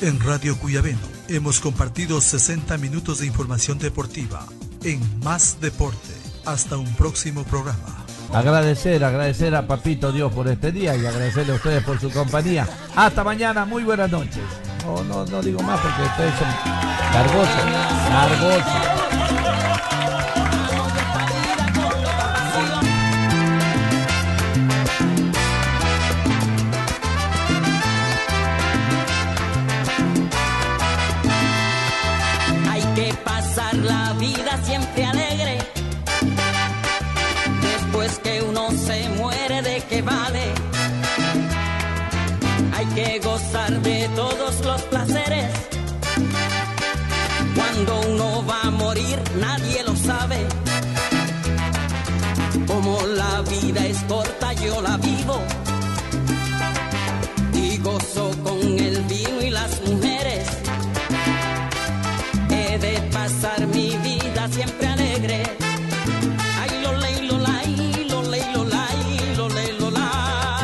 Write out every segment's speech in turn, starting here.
En Radio Cuyabeno hemos compartido 60 minutos de información deportiva en Más Deporte. Hasta un próximo programa. Agradecer a Papito Dios por este día y agradecerle a ustedes por su compañía. Hasta mañana, muy buenas noches. No digo más porque ustedes son cargosos. Hay que pasar la vida siempre alegre. Después que uno se muere, ¿de qué vale? Hay que gozar de todos los placeres. Cuando uno va a morir, nadie lo sabe. Como la vida es corta, yo la vivo y gozo con el vino y las mujeres. He de pasar mi vida siempre alegre. Ay, lo ley, lo lay, lo ley, lo lay, lo ley, lo lay.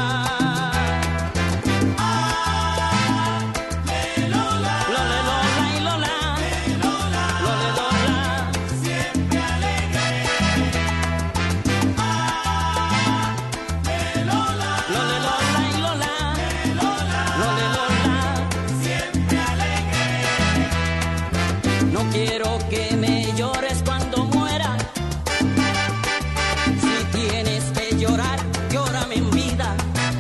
Siempre alegre. No quiero que me llores cuando muera. Si tienes que llorar, llórame en vida.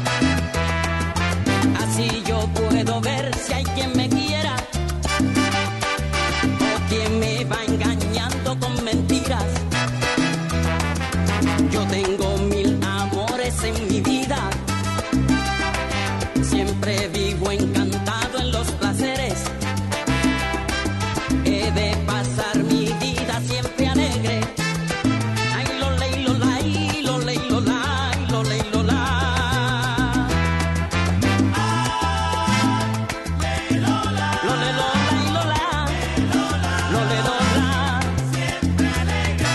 Así yo puedo ver si hay quien me quiera o quien me va engañando con mentiras. Yo tengo 1000 amores en mi vida. Siempre vivo encantado en los placeres. He de pasar mi vida siempre alegre. Ay, lo ley, lo lay, lo ley, lo lay, lo ley, lo lay. Lo le, lo lay, lo lay. Lo le, lo lay. Siempre alegre.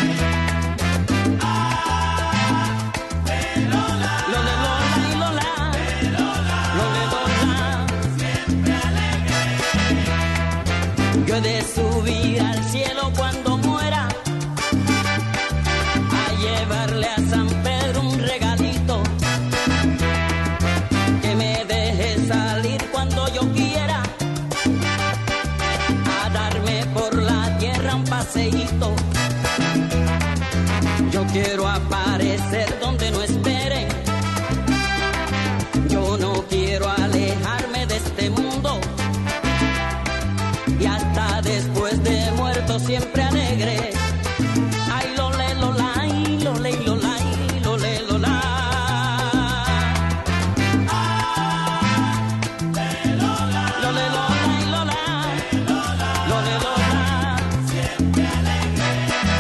Lo le, lo lay, lo lay. Lo le, lo lay. Siempre alegre. Yo he de subir al cielo cuando muera a llevarle a San Pedro un regalito, que me deje salir cuando yo quiera, a darme por la tierra un paseíto. Yo quiero aparecer donde no esperen. Yo no quiero alejarme de este mundo. Y hasta después de muerto siempre alegre. Ay, lo le, lo lay, lo le, lo lay, lo le, lo lay. Lo le, lo lay, lo lay. Lo le, lo lay. Siempre alegre.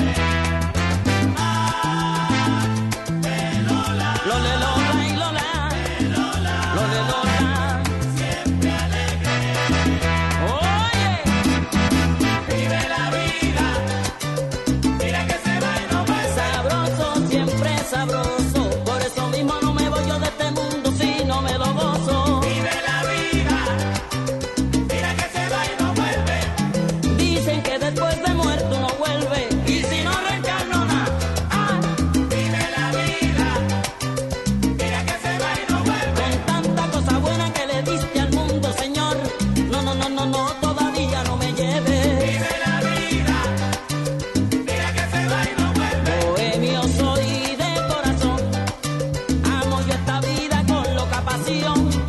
Lo le, lo lay, lo lay. Lo le, lo lay. Siempre alegre. Oye. Vive la vida. Mira que se va y no vuelve. Sabroso, siempre sabroso. Por eso mismo no me voy yo de este mundo si no me lo gozo. Vive la vida. Mira que se va y no vuelve. Dicen que después de muerto uno vuelve. Y si no reencarno nada. Ah, Vive la vida. Mira que se va y no vuelve. con tanta cosa buena que le diste al mundo, Señor. No, no, no, no, no, todavía no me lleve. Vive la vida. Mira que se va y no vuelve. Bohemio soy de corazón. Amo yo esta vida con loca pasión.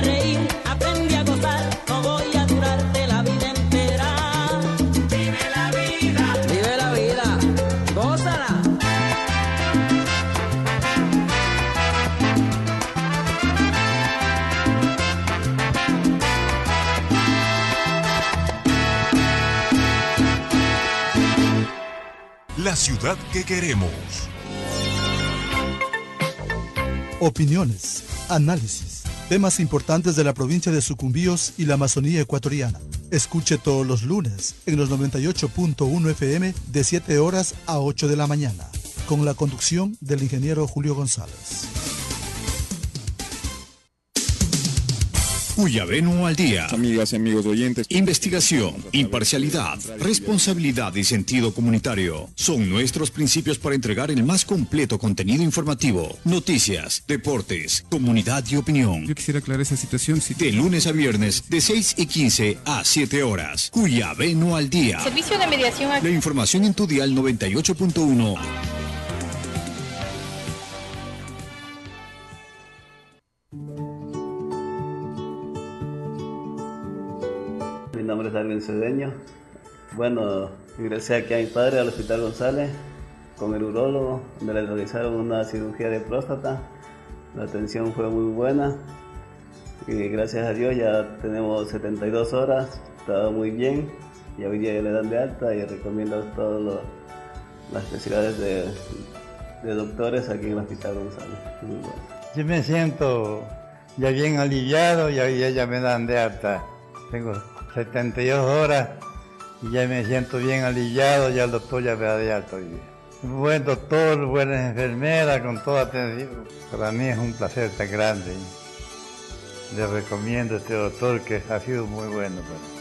reír, aprendí a gozar, no voy a durarte la vida entera. Vive la vida, gózala. La ciudad que queremos. Opiniones, análisis, temas importantes de la provincia de Sucumbíos y la Amazonía ecuatoriana. Escuche todos los lunes en los 98.1 FM de 7 horas a 8 de la mañana, con la conducción del ingeniero Julio González. Cuyabeno al día. Amigas y amigos oyentes. Investigación, imparcialidad, responsabilidad y sentido comunitario son nuestros principios para entregar el más completo contenido informativo. Noticias, deportes, comunidad y opinión. Yo quisiera aclarar esa situación. De lunes a viernes, de 6:15 a 7 horas. Cuyabeno al día. Servicio de mediación. La información en tu dial 98.1. Mi nombre es Darwin Cedeño. Bueno, ingresé aquí a mi padre al Hospital González con el urólogo, donde le realizaron una cirugía de próstata. La atención fue muy buena y gracias a Dios ya tenemos 72 horas, estaba muy bien y hoy día ya le dan de alta y recomiendo todas las especialidades de doctores aquí en el Hospital González. Muy bueno. Yo me siento ya bien aliviado y hoy día ya me dan de alta. Tengo 72 horas y ya me siento bien aliviado, ya el doctor ya me da de alta hoy día. Buen doctor, buena enfermera, con toda atención. Para mí es un placer tan grande. Le recomiendo a este doctor que ha sido muy bueno para mí.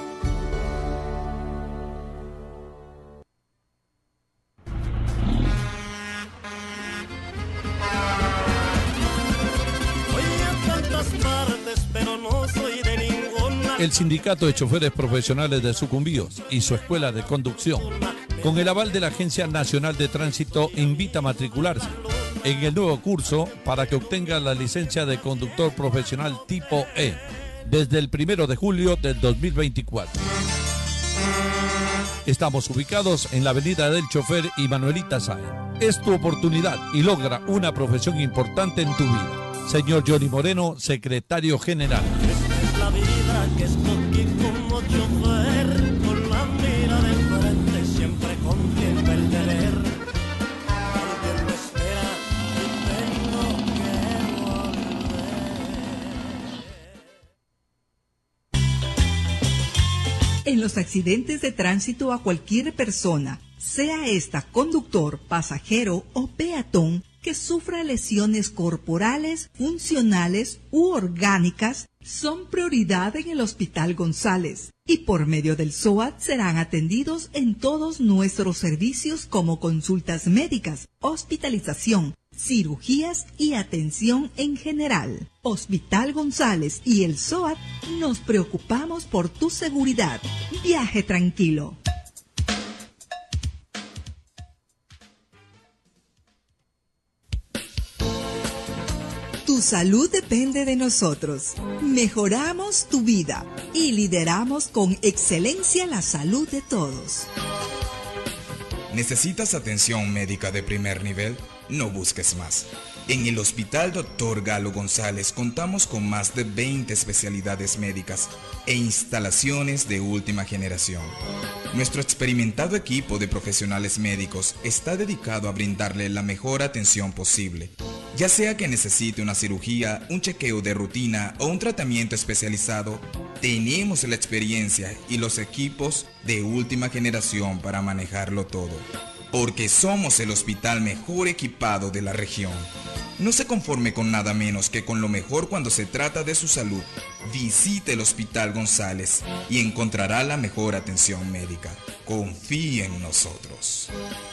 El Sindicato de Choferes Profesionales de Sucumbíos y su Escuela de Conducción, con el aval de la Agencia Nacional de Tránsito, invita a matricularse en el nuevo curso para que obtenga la licencia de conductor profesional tipo E desde el 1 de julio del 2024. Estamos ubicados en la Avenida del Chofer y Manuelita Sáenz. Es tu oportunidad y logra una profesión importante en tu vida. Señor Johnny Moreno, secretario general. La vida que estoy aquí como chofer, con la mira de frente, siempre contiene el deber. Alguien me espera y tengo que volver. En los accidentes de tránsito a cualquier persona, sea esta conductor, pasajero o peatón, que sufra lesiones corporales, funcionales u orgánicas, son prioridad en el Hospital González y por medio del SOAT serán atendidos en todos nuestros servicios como consultas médicas, hospitalización, cirugías y atención en general. Hospital González y el SOAT nos preocupamos por tu seguridad. Viaje tranquilo. Tu salud depende de nosotros. Mejoramos tu vida y lideramos con excelencia la salud de todos. ¿Necesitas atención médica de primer nivel? No busques más. En el Hospital Dr. Galo González contamos con más de 20 especialidades médicas e instalaciones de última generación. Nuestro experimentado equipo de profesionales médicos está dedicado a brindarle la mejor atención posible. Ya sea que necesite una cirugía, un chequeo de rutina o un tratamiento especializado, tenemos la experiencia y los equipos de última generación para manejarlo todo. Porque somos el hospital mejor equipado de la región. No se conforme con nada menos que con lo mejor cuando se trata de su salud. Visite el Hospital González y encontrará la mejor atención médica. Confíe en nosotros.